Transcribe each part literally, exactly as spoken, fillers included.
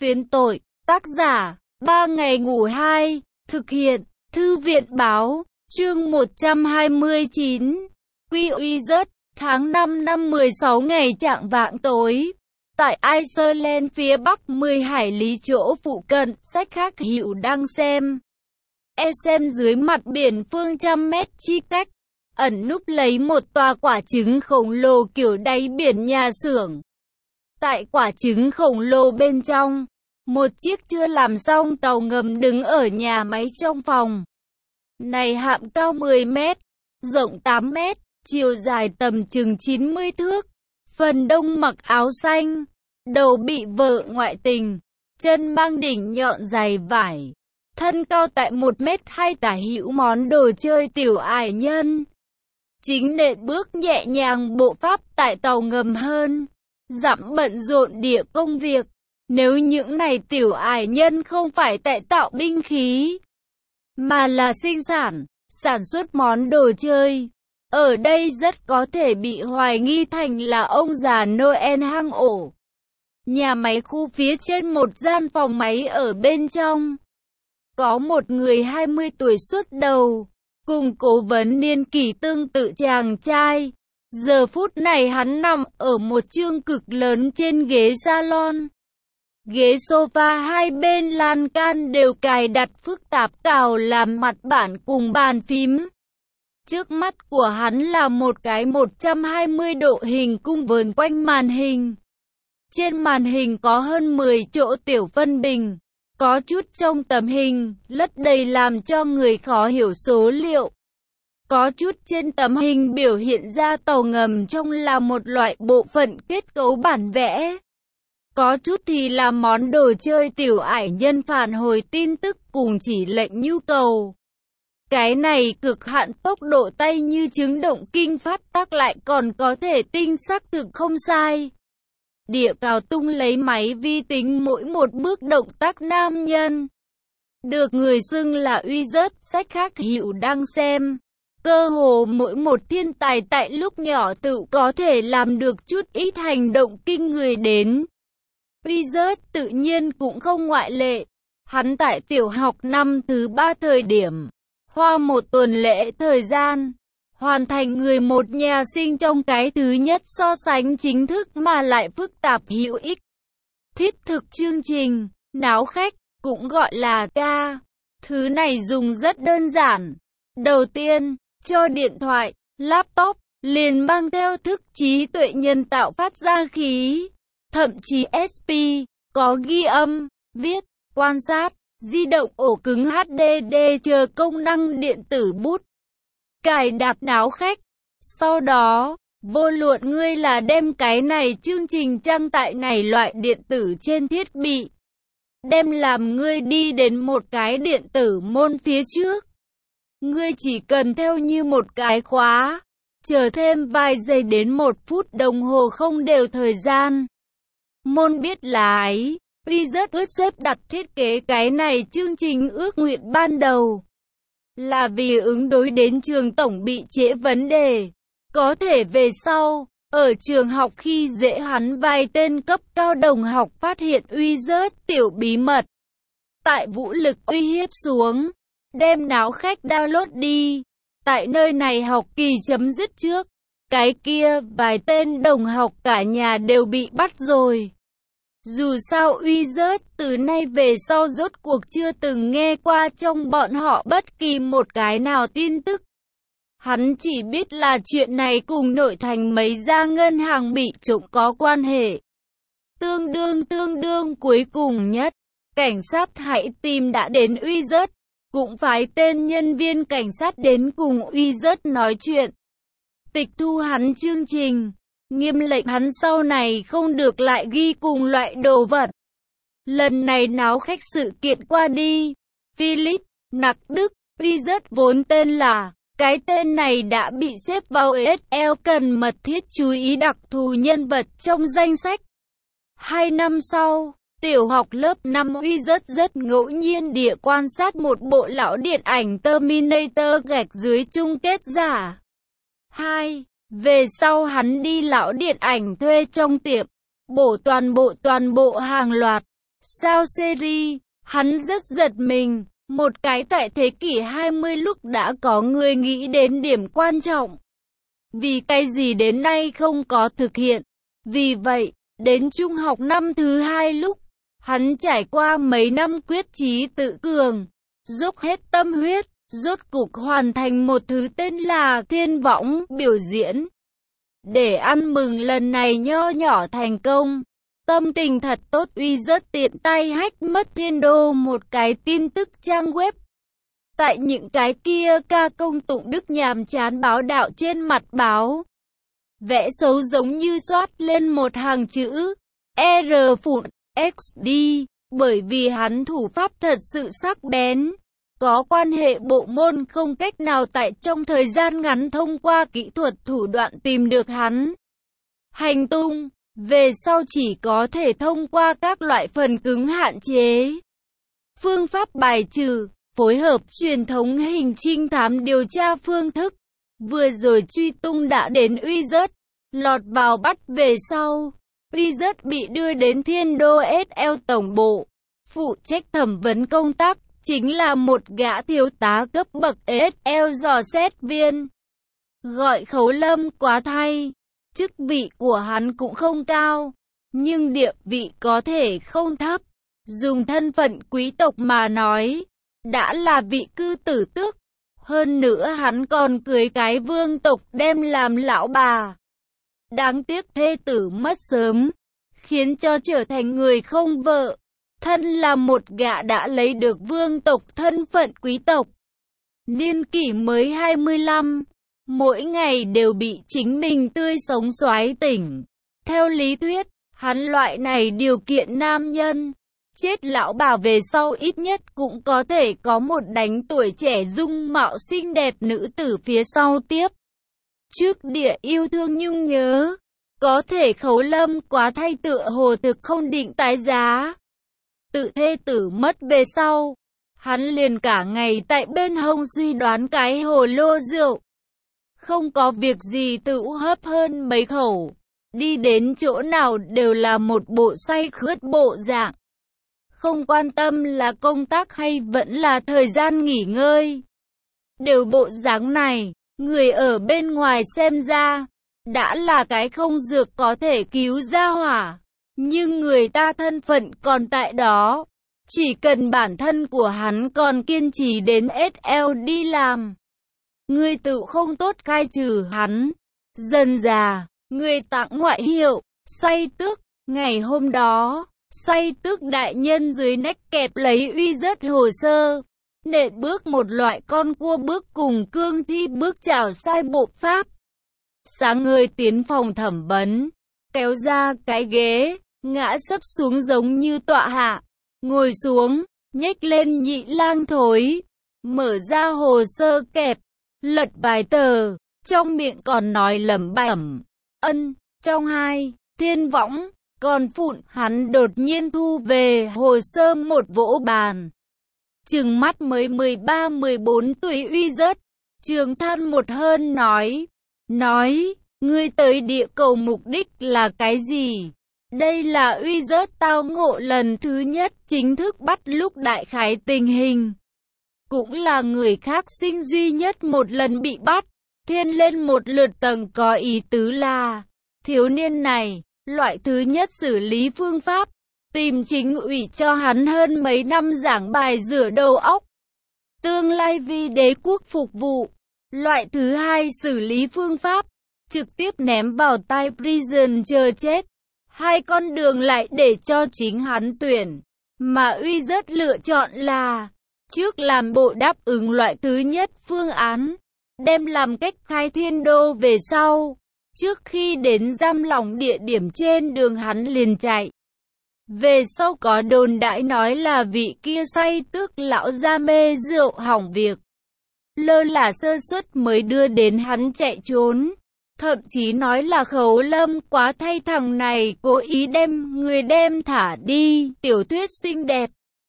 Phiến tội, tác giả, ba ngày ngủ hai, thực hiện, Thư viện Báo, chương một trăm hai mươi chín, Quy uy rất, tháng năm năm mười sáu ngày chạng vạng tối. Tại Iceland phía bắc mười hải lý chỗ phụ cận, sách khác hiệu đang xem. E xem dưới mặt biển phương trăm mét chi cách, ẩn núp lấy một tòa quả trứng khổng lồ kiểu đáy biển nhà xưởng. Tại quả trứng khổng lồ bên trong, một chiếc chưa làm xong tàu ngầm đứng ở nhà máy trong phòng. Này hạm cao mười mét, rộng tám mét, chiều dài tầm chừng chín mươi thước. Phần đông mặc áo xanh, đầu bị vợ ngoại tình, chân mang đỉnh nhọn dày vải. Thân cao tại một mét hai tả hữu món đồ chơi tiểu ải nhân. Chính nện bước nhẹ nhàng bộ pháp tại tàu ngầm hơn. Dặm bận rộn địa công việc. Nếu những này tiểu ải nhân không phải tại tạo binh khí, mà là sinh sản, sản xuất món đồ chơi, ở đây rất có thể bị hoài nghi thành là ông già Noel hang ổ. Nhà máy khu phía trên một gian phòng máy ở bên trong. Có một người hai mươi tuổi xuất đầu, cùng cố vấn niên kỷ tương tự chàng trai. Giờ phút này hắn nằm ở một chương cực lớn trên ghế salon. Ghế sofa hai bên lan can đều cài đặt phức tạp cào làm mặt bản cùng bàn phím. Trước mắt của hắn là một cái một trăm hai mươi độ hình cung vờn quanh màn hình. Trên màn hình có hơn mười chỗ tiểu phân bình. Có chút trong tấm hình, lất đầy làm cho người khó hiểu số liệu. Có chút trên tấm hình biểu hiện ra tàu ngầm trong là một loại bộ phận kết cấu bản vẽ. Có chút thì là món đồ chơi tiểu ải nhân phản hồi tin tức cùng chỉ lệnh nhu cầu. Cái này cực hạn tốc độ tay như chứng động kinh phát tác lại còn có thể tinh xác thực không sai. Địa cào tung lấy máy vi tính mỗi một bước động tác nam nhân. Được người xưng là uy rất, sách khác hiệu đang xem. Cơ hồ mỗi một thiên tài tại lúc nhỏ tự có thể làm được chút ít hành động kinh người đến. Uy rất tự nhiên cũng không ngoại lệ. Hắn tại tiểu học năm thứ ba thời điểm, hoa một tuần lễ thời gian, hoàn thành người một nhà sinh trong cái thứ nhất so sánh chính thức mà lại phức tạp hữu ích. Thiết thực chương trình, náo khách, cũng gọi là ca. Thứ này dùng rất đơn giản. Đầu tiên, cho điện thoại, laptop, liền mang theo thức trí tuệ nhân tạo phát ra khí. Thậm chí ét pê, có ghi âm, viết, quan sát, di động ổ cứng hát đê đê chờ công năng điện tử bút. Cài đặt náo khách. Sau đó, vô luận ngươi là đem cái này chương trình trang tại này loại điện tử trên thiết bị. Đem làm ngươi đi đến một cái điện tử môn phía trước. Ngươi chỉ cần theo như một cái khóa. Chờ thêm vài giây đến một phút đồng hồ không đều thời gian. Môn biết là ấy, uy rất ước xếp đặt thiết kế cái này chương trình ước nguyện ban đầu. Là vì ứng đối đến trường tổng bị trễ vấn đề. Có thể về sau, ở trường học khi dễ hắn vài tên cấp cao đồng học phát hiện uy rất tiểu bí mật. Tại vũ lực uy hiếp xuống, đem náo khách download đi. Tại nơi này học kỳ chấm dứt trước, cái kia vài tên đồng học cả nhà đều bị bắt rồi. Dù sao uy rất từ nay về sau rốt cuộc chưa từng nghe qua trong bọn họ bất kỳ một cái nào tin tức. Hắn chỉ biết là chuyện này cùng nội thành mấy gia ngân hàng bị trộm có quan hệ. Tương đương tương đương cuối cùng nhất, cảnh sát hãy tìm đã đến uy rất, cũng phái tên nhân viên cảnh sát đến cùng uy rất nói chuyện. Tịch thu hắn chương trình. Nghiêm lệnh hắn sau này không được lại ghi cùng loại đồ vật. Lần này náo khách sự kiện qua đi. Philip, Nặc Đức, uy rất vốn tên là. Cái tên này đã bị xếp vào ét lờ cần mật thiết chú ý đặc thù nhân vật trong danh sách. Hai năm sau, tiểu học lớp năm uy rất rất ngẫu nhiên địa quan sát một bộ lão điện ảnh Terminator gạch dưới chung kết giả. Hai. Về sau hắn đi lão điện ảnh thuê trong tiệm, bổ toàn bộ toàn bộ hàng loạt, sao series. Hắn rất giật mình, một cái tại thế kỷ hai mươi lúc đã có người nghĩ đến điểm quan trọng. Vì cái gì đến nay không có thực hiện. Vì vậy, đến trung học năm thứ hai lúc, hắn trải qua mấy năm quyết chí tự cường, dốc hết tâm huyết, rốt cục hoàn thành một thứ tên là Thiên Võng biểu diễn. Để ăn mừng lần này nho nhỏ thành công, tâm tình thật tốt, Uy rất tiện tay hack mất Thiên Đô một cái tin tức trang web. Tại những cái kia ca công tụng đức nhàm chán báo đạo trên mặt báo, vẽ xấu giống như xoát lên một hàng chữ R phụn X D, bởi vì hắn thủ pháp thật sự sắc bén, có quan hệ bộ môn không cách nào tại trong thời gian ngắn thông qua kỹ thuật thủ đoạn tìm được hắn hành tung, về sau chỉ có thể thông qua các loại phần cứng hạn chế. Phương pháp bài trừ, phối hợp truyền thống hình trinh thám điều tra phương thức. Vừa rồi truy tung đã đến Uy Rất, lọt vào bắt về sau. Uy Rất bị đưa đến Thiên Đô ét lờ tổng bộ, phụ trách thẩm vấn công tác, chính là một gã thiếu tá cấp bậc ét lờ dò xét viên. Gọi Khấu Lâm quá thay, chức vị của hắn cũng không cao, nhưng địa vị có thể không thấp. Dùng thân phận quý tộc mà nói, đã là vị cư tử tước. Hơn nữa hắn còn cưới cái vương tộc đem làm lão bà. Đáng tiếc thê tử mất sớm, khiến cho trở thành người không vợ. Thân là một gã đã lấy được vương tộc thân phận quý tộc. Niên kỷ mới hai mươi lăm, mỗi ngày đều bị chính mình tươi sống xoái tỉnh. Theo lý thuyết, hắn loại này điều kiện nam nhân, chết lão bà về sau ít nhất cũng có thể có một đánh tuổi trẻ dung mạo xinh đẹp nữ tử phía sau tiếp. Trước địa yêu thương nhung nhớ, có thể Khấu Lâm quá thay tựa hồ thực không định tái giá. Tự thê tử mất về sau, hắn liền cả ngày tại bên hông suy đoán cái hồ lô rượu. Không có việc gì tự hấp hơn mấy khẩu, đi đến chỗ nào đều là một bộ say khướt bộ dạng. Không quan tâm là công tác hay vẫn là thời gian nghỉ ngơi. Đều bộ dáng này, người ở bên ngoài xem ra, đã là cái không dược có thể cứu ra hỏa. Nhưng người ta thân phận còn tại đó. Chỉ cần bản thân của hắn còn kiên trì đến ét lờ đi làm, người tự không tốt khai trừ hắn. Dần già, người tặng ngoại hiệu, say tước. Ngày hôm đó, say tước đại nhân dưới nách kẹp lấy Uy Rất hồ sơ, nện bước một loại con cua bước cùng cương thi bước chào sai bộ pháp. Sáng người tiến phòng thẩm vấn, kéo ra cái ghế, ngã sấp xuống giống như tọa hạ, ngồi xuống, nhếch lên nhị lang thối, mở ra hồ sơ kẹp, lật vài tờ, trong miệng còn nói lẩm bẩm, ân, trong hai, Thiên Võng, còn phụn. Hắn đột nhiên thu về hồ sơ một vỗ bàn. Trừng mắt mới mười ba mười bốn tuổi Uy Rất, trường than một hơn nói, nói, ngươi tới địa cầu mục đích là cái gì? Đây là Uy Rất tao ngộ lần thứ nhất chính thức bắt lúc đại khái tình hình. Cũng là người khác sinh duy nhất một lần bị bắt. Thiên lên một lượt tầng có ý tứ là, thiếu niên này, loại thứ nhất xử lý phương pháp, tìm chính ủy cho hắn hơn mấy năm giảng bài rửa đầu óc. Tương lai vì đế quốc phục vụ. Loại thứ hai xử lý phương pháp, trực tiếp ném vào tai prison chờ chết. Hai con đường lại để cho chính hắn tuyển, mà Uy Rất lựa chọn là, trước làm bộ đáp ứng loại thứ nhất phương án, đem làm cách khai Thiên Đô về sau. Trước khi đến giam lỏng địa điểm trên đường hắn liền chạy. Về sau có đồn đãi nói là vị kia say tước lão gia mê rượu hỏng việc, lơ là sơ suất mới đưa đến hắn chạy trốn. Thậm chí nói là Khấu Lâm quá thay thằng này cố ý đem người đem thả đi. Tiểu thuyết xinh đẹp,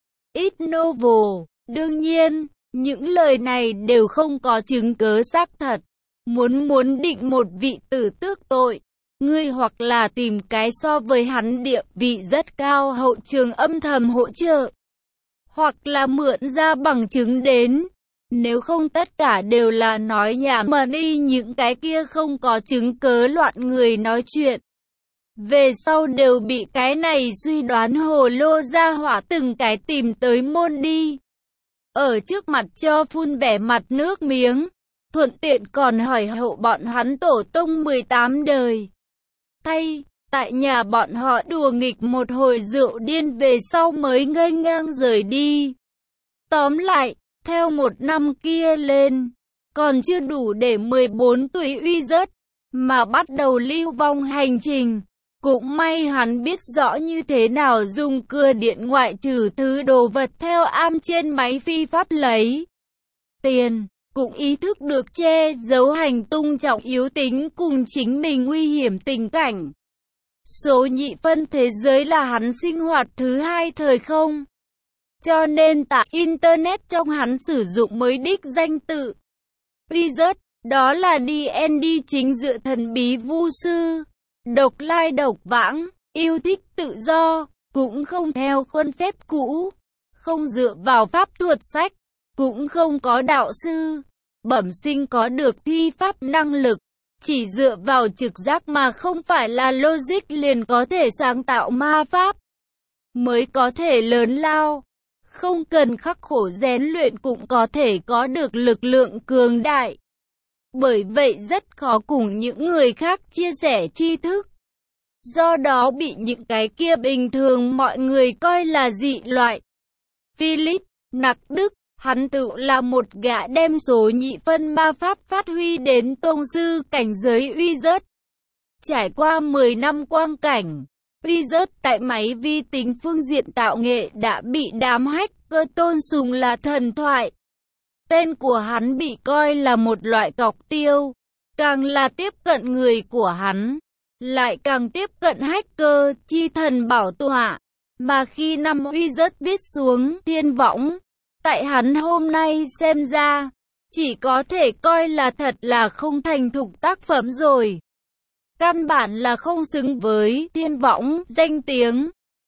ít novel. Đương nhiên, những lời này đều không có chứng cớ xác thật. Muốn muốn định một vị tử tước tội, ngươi hoặc là tìm cái so với hắn địa vị rất cao hậu trường âm thầm hỗ trợ, hoặc là mượn ra bằng chứng đến. Nếu không tất cả đều là nói nhảm mà đi những cái kia không có chứng cớ loạn người nói chuyện. Về sau đều bị cái này suy đoán hồ lô ra hỏa từng cái tìm tới môn đi. Ở trước mặt cho phun vẻ mặt nước miếng, thuận tiện còn hỏi hậu bọn hắn tổ tông mười tám đời. Thay, tại nhà bọn họ đùa nghịch một hồi rượu điên về sau mới ngây ngang rời đi. Tóm lại, theo một năm kia lên, còn chưa đủ để mười bốn tuổi uy dất, mà bắt đầu lưu vong hành trình. Cũng may hắn biết rõ như thế nào dùng cưa điện ngoại trừ thứ đồ vật theo am trên máy phi pháp lấy tiền, cũng ý thức được che giấu hành tung trọng yếu tính cùng chính mình nguy hiểm tình cảnh. Số nhị phân thế giới là hắn sinh hoạt thứ hai thời không. Cho nên tại Internet trong hắn sử dụng mới đích danh tự uy dất, đó là đê en đê chính dựa thần bí vu sư. Độc lai độc vãng, yêu thích tự do, cũng không theo khuôn phép cũ, không dựa vào pháp thuật sách, cũng không có đạo sư, bẩm sinh có được thi pháp năng lực, chỉ dựa vào trực giác mà không phải là logic liền có thể sáng tạo ma pháp, mới có thể lớn lao, không cần khắc khổ rèn luyện cũng có thể có được lực lượng cường đại. Bởi vậy rất khó cùng những người khác chia sẻ tri thức. Do đó bị những cái kia bình thường mọi người coi là dị loại. Philip Nặc Đức, hắn tự là một gã đem số nhị phân ma pháp phát huy đến tông sư cảnh giới uy dất. Trải qua mười năm quang cảnh, uy dất tại máy vi tính phương diện tạo nghệ đã bị đám hacker tôn sùng là thần thoại. Tên của hắn bị coi là một loại cọc tiêu, càng là tiếp cận người của hắn, lại càng tiếp cận hacker chi thần bảo tọa. Mà khi năm uy dất viết xuống thiên võng, tại hắn hôm nay xem ra, chỉ có thể coi là thật là không thành thục tác phẩm rồi. Căn bản là không xứng với thiên võng danh tiếng.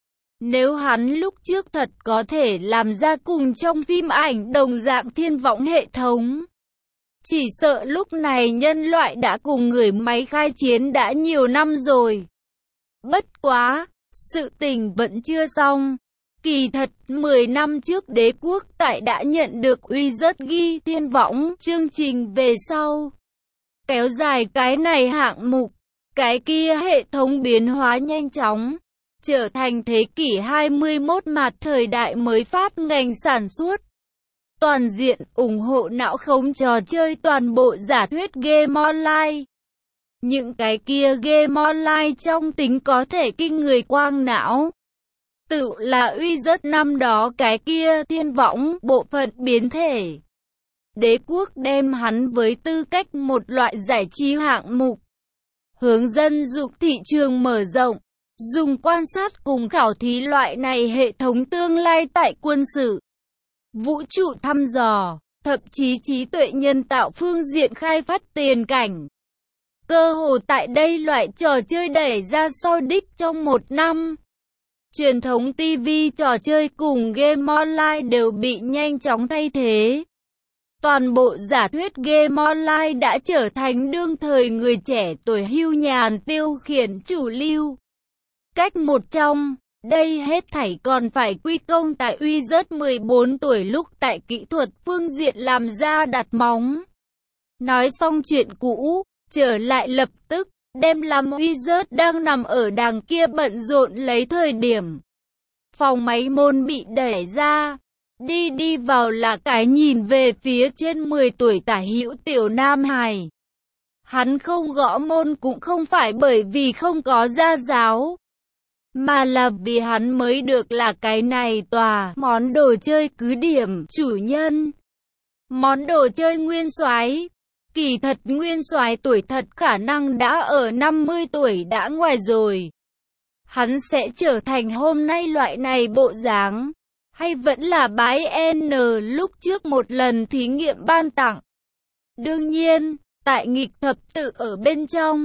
Nếu hắn lúc trước thật có thể làm ra cùng trong phim ảnh đồng dạng thiên võng hệ thống, chỉ sợ lúc này nhân loại đã cùng người máy khai chiến đã nhiều năm rồi. Bất quá, sự tình vẫn chưa xong. Kỳ thật, mười năm trước đế quốc tại đã nhận được uy dất ghi thiên võng chương trình về sau. Kéo dài cái này hạng mục, cái kia hệ thống biến hóa nhanh chóng, trở thành thế kỷ hai mươi mốt mạt thời đại mới phát ngành sản xuất. Toàn diện ủng hộ não khống trò chơi toàn bộ giả thuyết game online. Những cái kia game online trong tính có thể kinh người quang não. Tự là uy dất năm đó cái kia thiên võng bộ phận biến thể. Đế quốc đem hắn với tư cách một loại giải trí hạng mục. Hướng dân dục thị trường mở rộng. Dùng quan sát cùng khảo thí loại này hệ thống tương lai tại quân sự, vũ trụ thăm dò, thậm chí trí tuệ nhân tạo phương diện khai phát tiền cảnh. Cơ hồ tại đây loại trò chơi đẩy ra sau đích trong một năm. Truyền thống ti vi trò chơi cùng game online đều bị nhanh chóng thay thế. Toàn bộ giả thuyết game online đã trở thành đương thời người trẻ tuổi hưu nhàn tiêu khiển chủ lưu. Cách một trong, đây hết thảy còn phải quy công tại uy dất mười bốn tuổi lúc tại kỹ thuật phương diện làm ra đặt móng. Nói xong chuyện cũ, trở lại lập tức, đem làm uy dất đang nằm ở đằng kia bận rộn lấy thời điểm. Phòng máy môn bị đẩy ra, đi đi vào là cái nhìn về phía trên mười tuổi tả hữu tiểu nam hài. Hắn không gõ môn cũng không phải bởi vì không có gia giáo, mà là vì hắn mới được là cái này tòa món đồ chơi cứ điểm chủ nhân. Món đồ chơi nguyên soái. Kỳ thật nguyên soái tuổi thật khả năng đã ở năm mươi tuổi đã ngoài rồi. Hắn sẽ trở thành hôm nay loại này bộ dáng, hay vẫn là bái N lúc trước một lần thí nghiệm ban tặng. Đương nhiên, tại nghịch thập tự ở bên trong,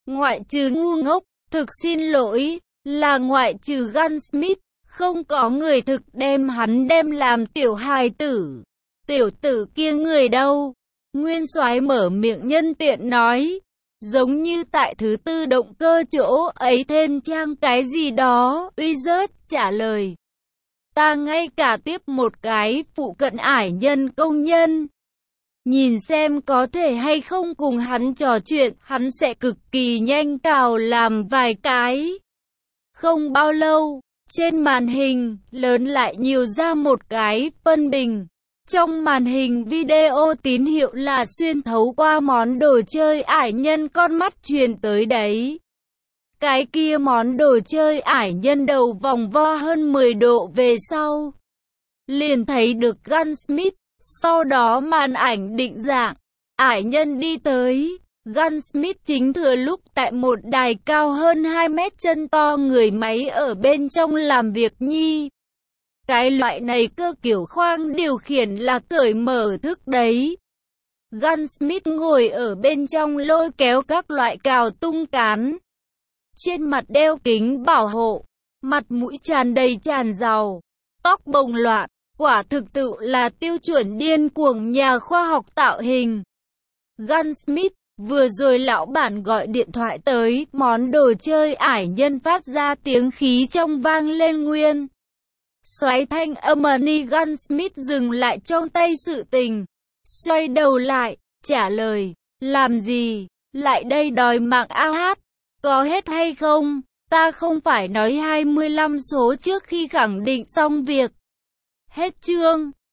Ngoại trừ ngu ngốc, thực xin lỗi, là ngoại trừ Gunsmith, không có người thực đem hắn đem làm tiểu hài tử. Tiểu tử kia người đâu? Nguyên soái mở miệng nhân tiện nói. Giống như tại thứ tư động cơ chỗ ấy thêm trang cái gì đó, Wizard trả lời. Ta ngay cả tiếp một cái phụ cận ải nhân công nhân. Nhìn xem có thể hay không cùng hắn trò chuyện, hắn sẽ cực kỳ nhanh cào làm vài cái. Không bao lâu, trên màn hình, lớn lại nhiều ra một cái phân bình. Trong màn hình video tín hiệu là xuyên thấu qua món đồ chơi ải nhân con mắt truyền tới đấy. Cái kia món đồ chơi ải nhân đầu vòng vo hơn mười độ về sau. Liền thấy được Gunsmith, sau đó màn ảnh định dạng. Ải nhân đi tới, Gunsmith chính thừa lúc tại một đài cao hơn hai mét chân to người máy ở bên trong làm việc nhi. Cái loại này cơ kiểu khoang điều khiển là cởi mở thức đấy. Gunsmith ngồi ở bên trong lôi kéo các loại cào tung cán. Trên mặt đeo kính bảo hộ, mặt mũi tràn đầy tràn dầu, tóc bồng loạn, quả thực tự là tiêu chuẩn điên cuồng nhà khoa học tạo hình. Gunsmith, vừa rồi lão bản gọi điện thoại tới, món đồ chơi ải nhân phát ra tiếng khí trong vang lên nguyên. Xoáy thanh âm Money Gunsmith dừng lại trong tay sự tình. Xoay đầu lại, trả lời, làm gì, lại đây đòi mạng a hát, có hết hay không, ta không phải nói hai mươi lăm số trước khi khẳng định xong việc. Hết chương.